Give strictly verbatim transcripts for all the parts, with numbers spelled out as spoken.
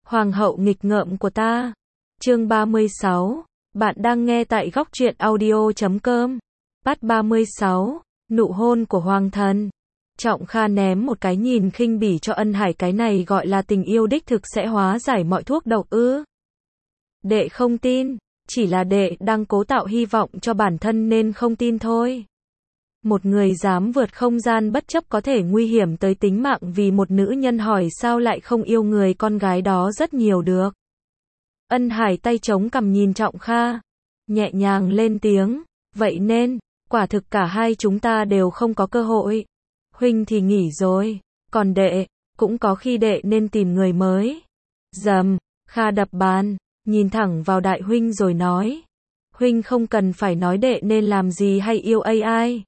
Hoàng hậu nghịch ngợm của ta. Chương ba mươi sáu. Bạn đang nghe tại góc truyện audio chấm com. Part ba mươi sáu. Nụ hôn của hoàng thần. Trọng Kha ném một cái nhìn khinh bỉ cho Ân Hải, cái này gọi là tình yêu đích thực sẽ hóa giải mọi thuốc độc ư? Đệ không tin, chỉ là đệ đang cố tạo hy vọng cho bản thân nên không tin thôi. Một người dám vượt không gian bất chấp có thể nguy hiểm tới tính mạng vì một nữ nhân, hỏi sao lại không yêu người con gái đó rất nhiều được. Ân Hải tay chống cằm nhìn Trọng Kha, nhẹ nhàng lên tiếng, vậy nên, quả thực cả hai chúng ta đều không có cơ hội. Huynh thì nghỉ rồi, còn đệ, cũng có khi đệ nên tìm người mới. Dầm, Kha đập bàn, nhìn thẳng vào đại huynh rồi nói, huynh không cần phải nói đệ nên làm gì hay yêu ai.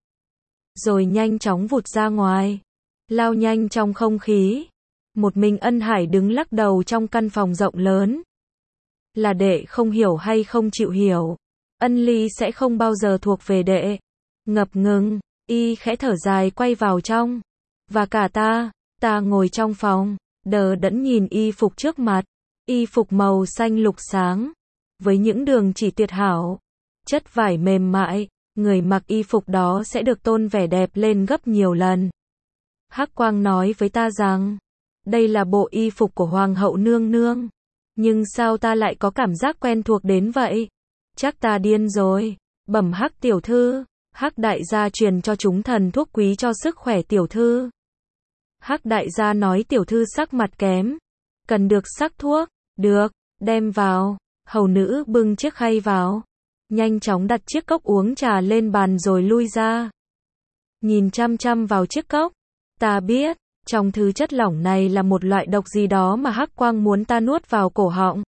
Rồi nhanh chóng vụt ra ngoài, lao nhanh trong không khí. Một mình Ân Hải đứng lắc đầu trong căn phòng rộng lớn. Là đệ không hiểu hay không chịu hiểu, Ân Ly sẽ không bao giờ thuộc về đệ. Ngập ngừng, y khẽ thở dài quay vào trong. Và cả ta, ta ngồi trong phòng, đờ đẫn nhìn y phục trước mặt. Y phục màu xanh lục sáng, với những đường chỉ tuyệt hảo, chất vải mềm mại, người mặc y phục đó sẽ được tôn vẻ đẹp lên gấp nhiều lần. Hắc Quang nói với ta rằng, đây là bộ y phục của Hoàng hậu nương nương. Nhưng sao ta lại có cảm giác quen thuộc đến vậy? Chắc ta điên rồi. Bẩm Hắc tiểu thư, Hắc đại gia truyền cho chúng thần thuốc quý cho sức khỏe tiểu thư. Hắc đại gia nói tiểu thư sắc mặt kém, cần được sắc thuốc. Được, đem vào. Hầu nữ bưng chiếc khay vào, nhanh chóng đặt chiếc cốc uống trà lên bàn rồi lui ra. Nhìn chăm chăm vào chiếc cốc, ta biết, trong thứ chất lỏng này là một loại độc gì đó mà Hắc Quang muốn ta nuốt vào cổ họng.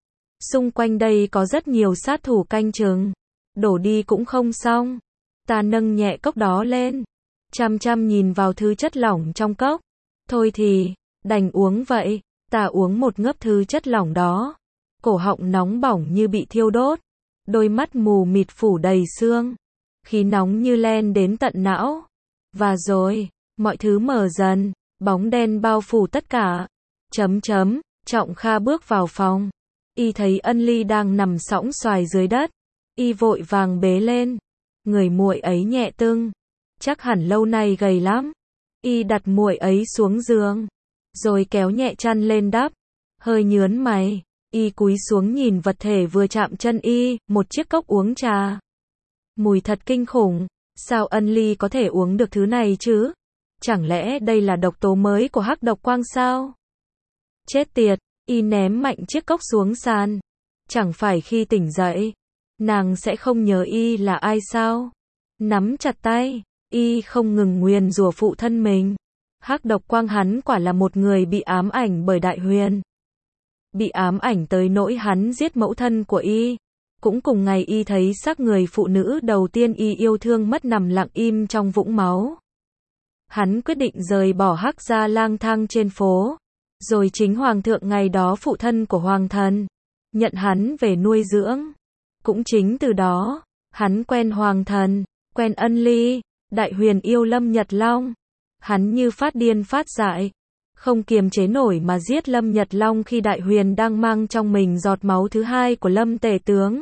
Xung quanh đây có rất nhiều sát thủ canh chừng, đổ đi cũng không xong. Ta nâng nhẹ cốc đó lên, chăm chăm nhìn vào thứ chất lỏng trong cốc. Thôi thì, đành uống vậy. Ta uống một ngớp thứ chất lỏng đó, cổ họng nóng bỏng như bị thiêu đốt, đôi mắt mù mịt phủ đầy sương, khí nóng như len đến tận não. Và rồi, mọi thứ mờ dần, bóng đen bao phủ tất cả. Chấm chấm, Trọng Kha bước vào phòng, y thấy Ân Ly đang nằm sõng xoài dưới đất, y vội vàng bế lên, người muội ấy nhẹ tưng, chắc hẳn lâu nay gầy lắm. Y đặt muội ấy xuống giường, rồi kéo nhẹ chăn lên đắp, hơi nhớn mày, y cúi xuống nhìn vật thể vừa chạm chân y, một chiếc cốc uống trà. Mùi thật kinh khủng, sao Ân Ly có thể uống được thứ này chứ? Chẳng lẽ đây là độc tố mới của Hắc độc quang sao? Chết tiệt, y ném mạnh chiếc cốc xuống sàn. Chẳng phải khi tỉnh dậy, nàng sẽ không nhớ y là ai sao? Nắm chặt tay, y không ngừng nguyền rủa phụ thân mình. Hắc độc quang hắn quả là một người bị ám ảnh bởi Đại Huyền. Bị ám ảnh tới nỗi hắn giết mẫu thân của y. Cũng cùng ngày y thấy xác người phụ nữ đầu tiên y yêu thương mất nằm lặng im trong vũng máu. Hắn quyết định rời bỏ Hắc gia lang thang trên phố. Rồi chính hoàng thượng ngày đó, phụ thân của hoàng thần, nhận hắn về nuôi dưỡng. Cũng chính từ đó, hắn quen hoàng thần, quen Ân Ly. Đại Huyền yêu Lâm Nhật Long. Hắn như phát điên phát dại, không kiềm chế nổi mà giết Lâm Nhật Long khi Đại Huyền đang mang trong mình giọt máu thứ hai của Lâm tể tướng.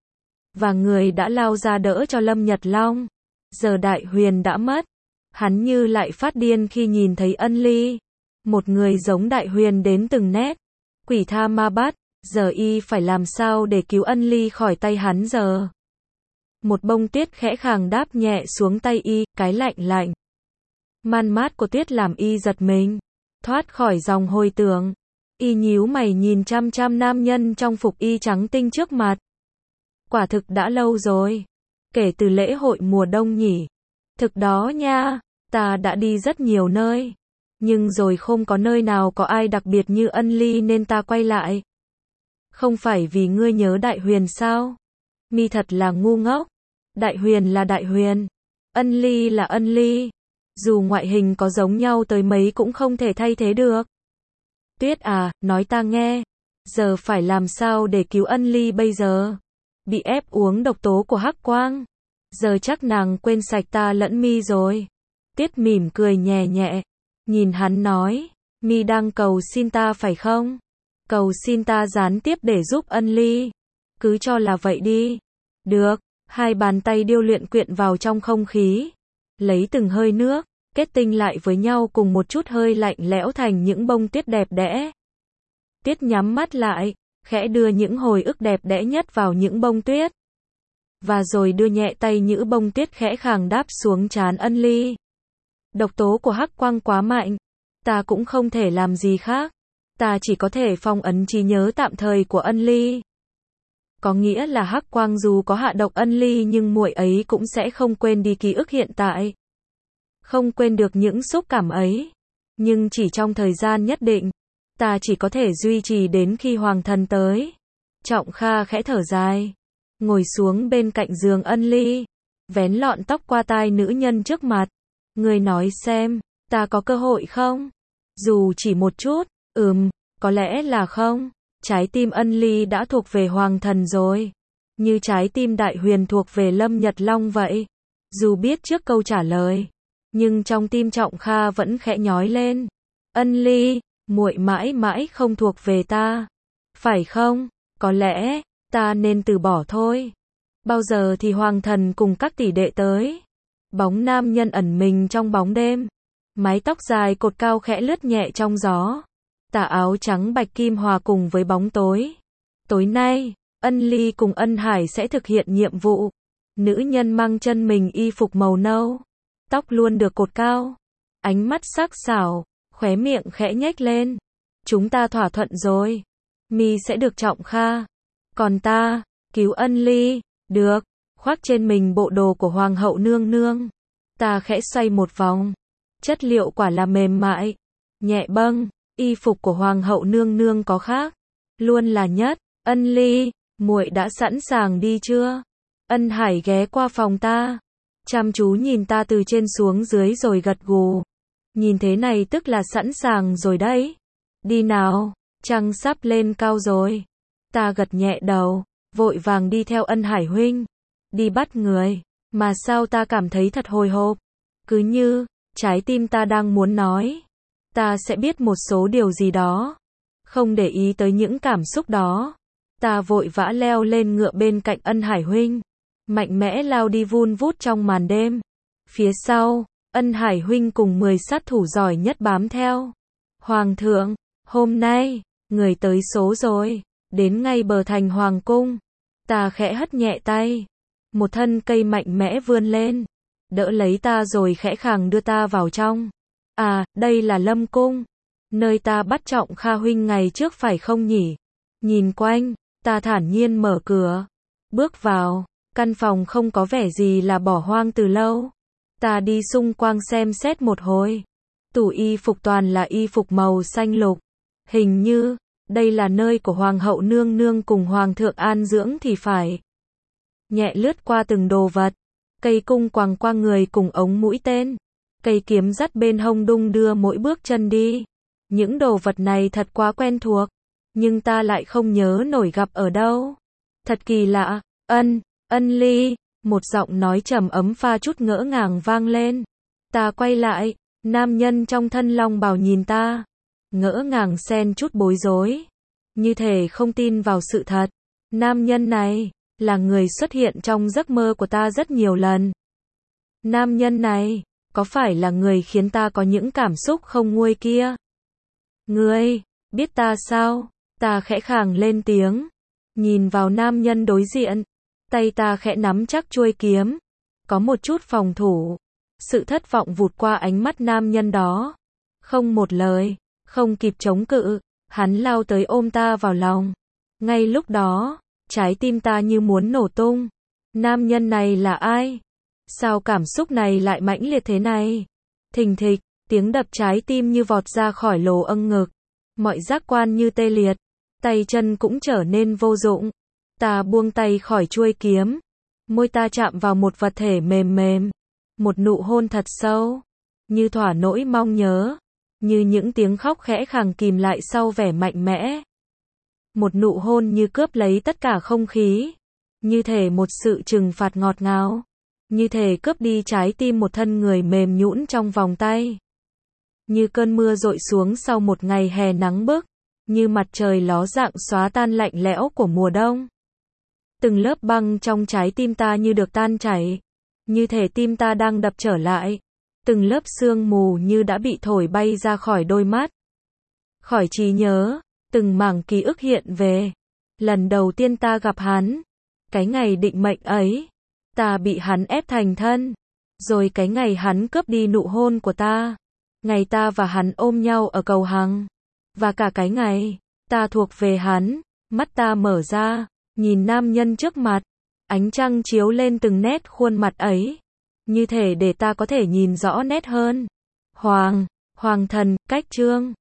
Và người đã lao ra đỡ cho Lâm Nhật Long. Giờ Đại Huyền đã mất, hắn như lại phát điên khi nhìn thấy Ân Ly. Một người giống Đại Huyền đến từng nét. Quỷ tha ma bắt, giờ y phải làm sao để cứu Ân Ly khỏi tay hắn giờ? Một bông tuyết khẽ khàng đáp nhẹ xuống tay y, cái lạnh lạnh man mát của tuyết làm y giật mình, thoát khỏi dòng hồi tưởng. Y nhíu mày nhìn chăm chăm nam nhân trong phục y trắng tinh trước mặt. Quả thực đã lâu rồi, kể từ lễ hội mùa đông nhỉ? Thực đó nha, ta đã đi rất nhiều nơi, nhưng rồi không có nơi nào có ai đặc biệt như Ân Ly nên ta quay lại. Không phải vì ngươi nhớ Đại Huyền sao? Mi thật là ngu ngốc. Đại Huyền là Đại Huyền, Ân Ly là Ân Ly. Dù ngoại hình có giống nhau tới mấy cũng không thể thay thế được. Tuyết à, nói ta nghe, giờ phải làm sao để cứu Ân Ly bây giờ? Bị ép uống độc tố của Hắc Quang, giờ chắc nàng quên sạch ta lẫn mi rồi. Tuyết mỉm cười nhẹ nhẹ, nhìn hắn nói, mi đang cầu xin ta phải không? Cầu xin ta gián tiếp để giúp ân ly. Cứ cho là vậy đi. Được. Hai bàn tay điêu luyện quyện vào trong không khí. Lấy từng hơi nước, kết tinh lại với nhau cùng một chút hơi lạnh lẽo thành những bông tuyết đẹp đẽ. Tiết nhắm mắt lại, khẽ đưa những hồi ức đẹp đẽ nhất vào những bông tuyết. Và rồi đưa nhẹ tay những bông tuyết khẽ khàng đáp xuống trán ân ly. Độc tố của hắc quang quá mạnh. Ta cũng không thể làm gì khác. Ta chỉ có thể phong ấn trí nhớ tạm thời của ân ly. Có nghĩa là hắc quang dù có hạ độc ân ly nhưng muội ấy cũng sẽ không quên đi ký ức hiện tại. Không quên được những xúc cảm ấy. Nhưng chỉ trong thời gian nhất định. Ta chỉ có thể duy trì đến khi hoàng thần tới. Trọng Kha khẽ thở dài. Ngồi xuống bên cạnh giường ân ly. Vén lọn tóc qua tai nữ nhân trước mặt. Người nói xem, ta có cơ hội không? Dù chỉ một chút, ừm, có lẽ là không. Trái tim ân ly đã thuộc về hoàng thần rồi. Như trái tim đại huyền thuộc về Lâm Nhật Long vậy. Dù biết trước câu trả lời. Nhưng trong tim Trọng Kha vẫn khẽ nhói lên. Ân ly, muội mãi mãi không thuộc về ta. Phải không? Có lẽ, ta nên từ bỏ thôi. Bao giờ thì hoàng thần cùng các tỷ đệ tới? Bóng nam nhân ẩn mình trong bóng đêm. Mái tóc dài cột cao khẽ lướt nhẹ trong gió. Tà áo trắng bạch kim hòa cùng với bóng tối. Tối nay, ân ly cùng ân hải sẽ thực hiện nhiệm vụ. Nữ nhân mang chân mình y phục màu nâu. Tóc luôn được cột cao. Ánh mắt sắc sảo, khóe miệng khẽ nhếch lên. Chúng ta thỏa thuận rồi. Mi sẽ được Trọng Kha. Còn ta, cứu ân ly. Được. Khoác trên mình bộ đồ của hoàng hậu nương nương. Ta khẽ xoay một vòng. Chất liệu quả là mềm mại. Nhẹ bâng. Y phục của hoàng hậu nương nương có khác. Luôn là nhất. Ân ly, muội đã sẵn sàng đi chưa? Ân hải ghé qua phòng ta. Chăm chú nhìn ta từ trên xuống dưới rồi gật gù. Nhìn thế này tức là sẵn sàng rồi đấy. Đi nào, trăng sắp lên cao rồi. Ta gật nhẹ đầu, vội vàng đi theo ân hải huynh. Đi bắt người, mà sao ta cảm thấy thật hồi hộp. Cứ như, trái tim ta đang muốn nói. Ta sẽ biết một số điều gì đó. Không để ý tới những cảm xúc đó. Ta vội vã leo lên ngựa bên cạnh ân hải huynh. Mạnh mẽ lao đi vun vút trong màn đêm. Phía sau, ân hải huynh cùng mười sát thủ giỏi nhất bám theo. Hoàng thượng, hôm nay, người tới số rồi. Đến ngay bờ thành hoàng cung. Ta khẽ hất nhẹ tay. Một thân cây mạnh mẽ vươn lên. Đỡ lấy ta rồi khẽ khàng đưa ta vào trong. À, đây là Lâm Cung. Nơi ta bắt Trọng Kha huynh ngày trước phải không nhỉ? Nhìn quanh, ta thản nhiên mở cửa. Bước vào, căn phòng không có vẻ gì là bỏ hoang từ lâu. Ta đi xung quanh xem xét một hồi. Tủ y phục toàn là y phục màu xanh lục. Hình như, đây là nơi của hoàng hậu nương nương cùng hoàng thượng an dưỡng thì phải. Nhẹ lướt qua từng đồ vật. Cây cung quàng qua người cùng ống mũi tên. Cây kiếm dắt bên hông đung đưa mỗi bước chân đi. Những đồ vật này thật quá quen thuộc. Nhưng ta lại không nhớ nổi gặp ở đâu. Thật kỳ lạ. Ân, ân ly. Một giọng nói trầm ấm pha chút ngỡ ngàng vang lên. Ta quay lại. Nam nhân trong thân long bào nhìn ta. Ngỡ ngàng xen chút bối rối. Như thể không tin vào sự thật. Nam nhân này, là người xuất hiện trong giấc mơ của ta rất nhiều lần. Nam nhân này, có phải là người khiến ta có những cảm xúc không nguôi kia? Ngươi, biết ta sao? Ta khẽ khàng lên tiếng. Nhìn vào nam nhân đối diện. Tay ta khẽ nắm chắc chuôi kiếm. Có một chút phòng thủ. Sự thất vọng vụt qua ánh mắt nam nhân đó. Không một lời, không kịp chống cự. Hắn lao tới ôm ta vào lòng. Ngay lúc đó, trái tim ta như muốn nổ tung. Nam nhân này là ai? Sao cảm xúc này lại mãnh liệt thế này? Thình thịch, tiếng đập trái tim như vọt ra khỏi lỗ âng ngực. Mọi giác quan như tê liệt. Tay chân cũng trở nên vô dụng. Ta buông tay khỏi chuôi kiếm. Môi ta chạm vào một vật thể mềm mềm. Một nụ hôn thật sâu. Như thỏa nỗi mong nhớ. Như những tiếng khóc khẽ khàng kìm lại sau vẻ mạnh mẽ. Một nụ hôn như cướp lấy tất cả không khí. Như thể một sự trừng phạt ngọt ngào. Như thể cướp đi trái tim một thân người mềm nhũn trong vòng tay. Như cơn mưa dội xuống sau một ngày hè nắng bức. như mặt trời ló dạng xóa tan lạnh lẽo của mùa đông. Từng lớp băng trong trái tim ta như được tan chảy, như thể tim ta đang đập trở lại. Từng lớp sương mù như đã bị thổi bay ra khỏi đôi mắt, khỏi trí nhớ, từng mảng ký ức hiện về. Lần đầu tiên ta gặp hắn, cái ngày định mệnh ấy, ta bị hắn ép thành thân, rồi cái ngày hắn cướp đi nụ hôn của ta, ngày ta và hắn ôm nhau ở cầu Hằng, và cả cái ngày ta thuộc về hắn. Mắt ta mở ra, nhìn nam nhân trước mặt, ánh trăng chiếu lên từng nét khuôn mặt ấy, như thể để ta có thể nhìn rõ nét hơn. Hoàng, Hoàng thần, cách chương